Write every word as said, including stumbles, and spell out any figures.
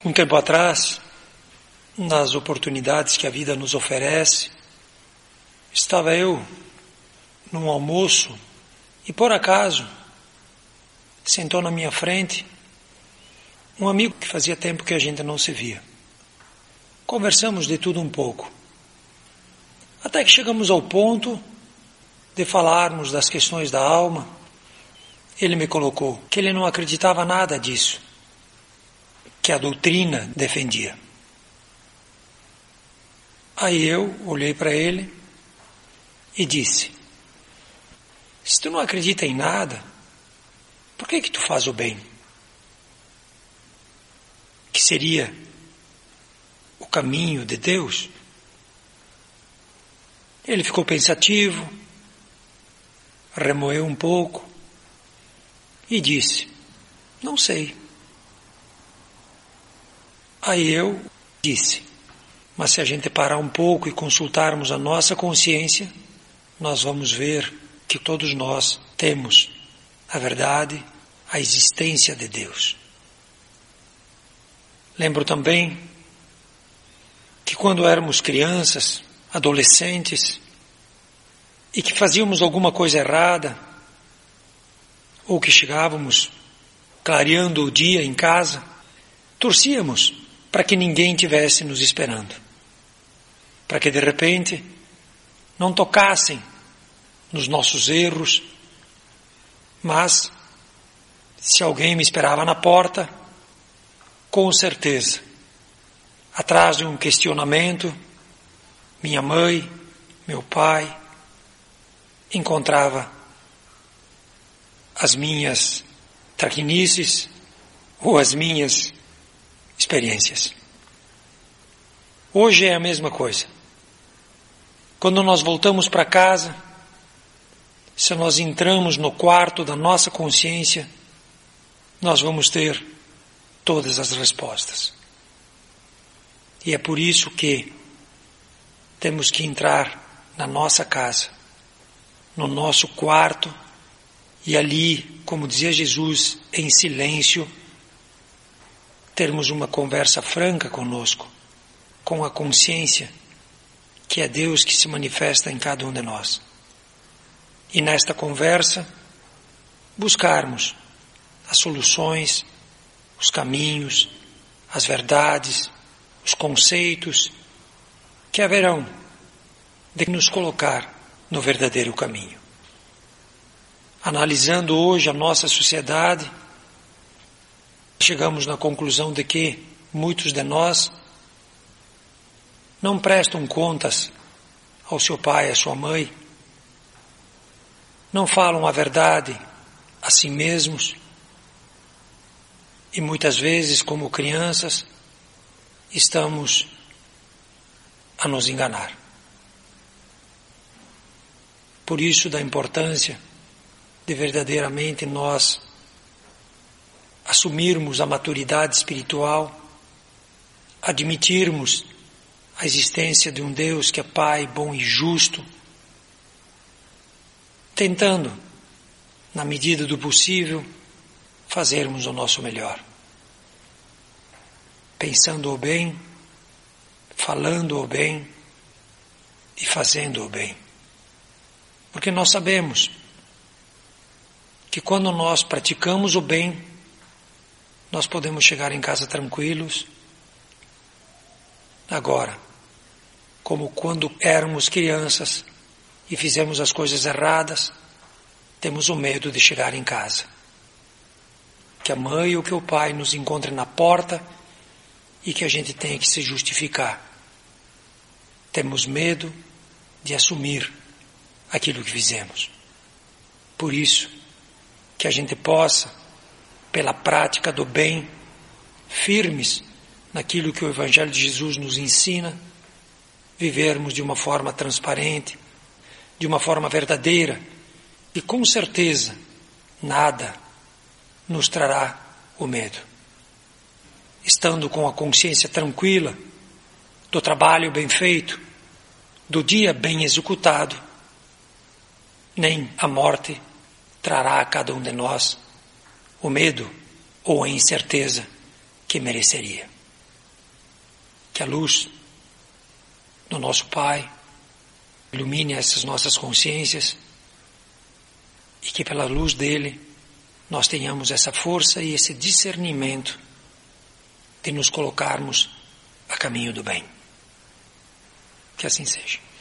Um tempo atrás, nas oportunidades que a vida nos oferece, estava eu num almoço e, por acaso, sentou na minha frente um amigo que fazia tempo que a gente não se via. Conversamos de tudo um pouco, até que chegamos ao ponto de falarmos das questões da alma. Ele me colocou que ele não acreditava nada disso que a doutrina defendia. Aí eu olhei para ele e disse: se tu não acredita em nada, por que que tu faz o bem? Que seria o caminho de Deus? Ele ficou pensativo, remoeu um pouco e disse: não sei. Aí eu disse: mas se a gente parar um pouco e consultarmos a nossa consciência, nós vamos ver que todos nós temos a verdade, a existência de Deus. Lembro também que quando éramos crianças, adolescentes, e que fazíamos alguma coisa errada, ou que chegávamos clareando o dia em casa, torcíamos para que ninguém tivesse nos esperando, para que de repente não tocassem nos nossos erros, mas se alguém me esperava na porta, com certeza, atrás de um questionamento, minha mãe, meu pai, encontrava as minhas traquinices ou as minhas experiências. Hoje é a mesma coisa. Quando nós voltamos para casa, se nós entramos no quarto da nossa consciência, nós vamos ter todas as respostas. E é por isso que temos que entrar na nossa casa, no nosso quarto, e ali, como dizia Jesus, em silêncio, termos uma conversa franca conosco, com a consciência que é Deus que se manifesta em cada um de nós. E nesta conversa, buscarmos as soluções, os caminhos, as verdades, os conceitos que haverão de nos colocar no verdadeiro caminho. Analisando hoje a nossa sociedade, chegamos na conclusão de que muitos de nós não prestam contas ao seu pai, à sua mãe, não falam a verdade a si mesmos e muitas vezes, como crianças, estamos a nos enganar. Por isso, da importância de verdadeiramente nós assumirmos a maturidade espiritual, admitirmos a existência de um Deus que é Pai, bom e justo, tentando, na medida do possível, fazermos o nosso melhor. Pensando o bem, falando o bem e fazendo o bem. Porque nós sabemos que quando nós praticamos o bem, nós podemos chegar em casa tranquilos. Agora, como quando éramos crianças e fizemos as coisas erradas, temos o medo de chegar em casa. Que a mãe ou que o pai nos encontre na porta e que a gente tenha que se justificar. Temos medo de assumir aquilo que fizemos. Por isso, que a gente possa, pela prática do bem, firmes naquilo que o Evangelho de Jesus nos ensina, vivermos de uma forma transparente, de uma forma verdadeira, e com certeza nada nos trará o medo. Estando com a consciência tranquila do trabalho bem feito, do dia bem executado, nem a morte trará a cada um de nós o medo ou a incerteza que mereceria. Que a luz do nosso Pai ilumine essas nossas consciências e que pela luz dele nós tenhamos essa força e esse discernimento de nos colocarmos a caminho do bem. Que assim seja.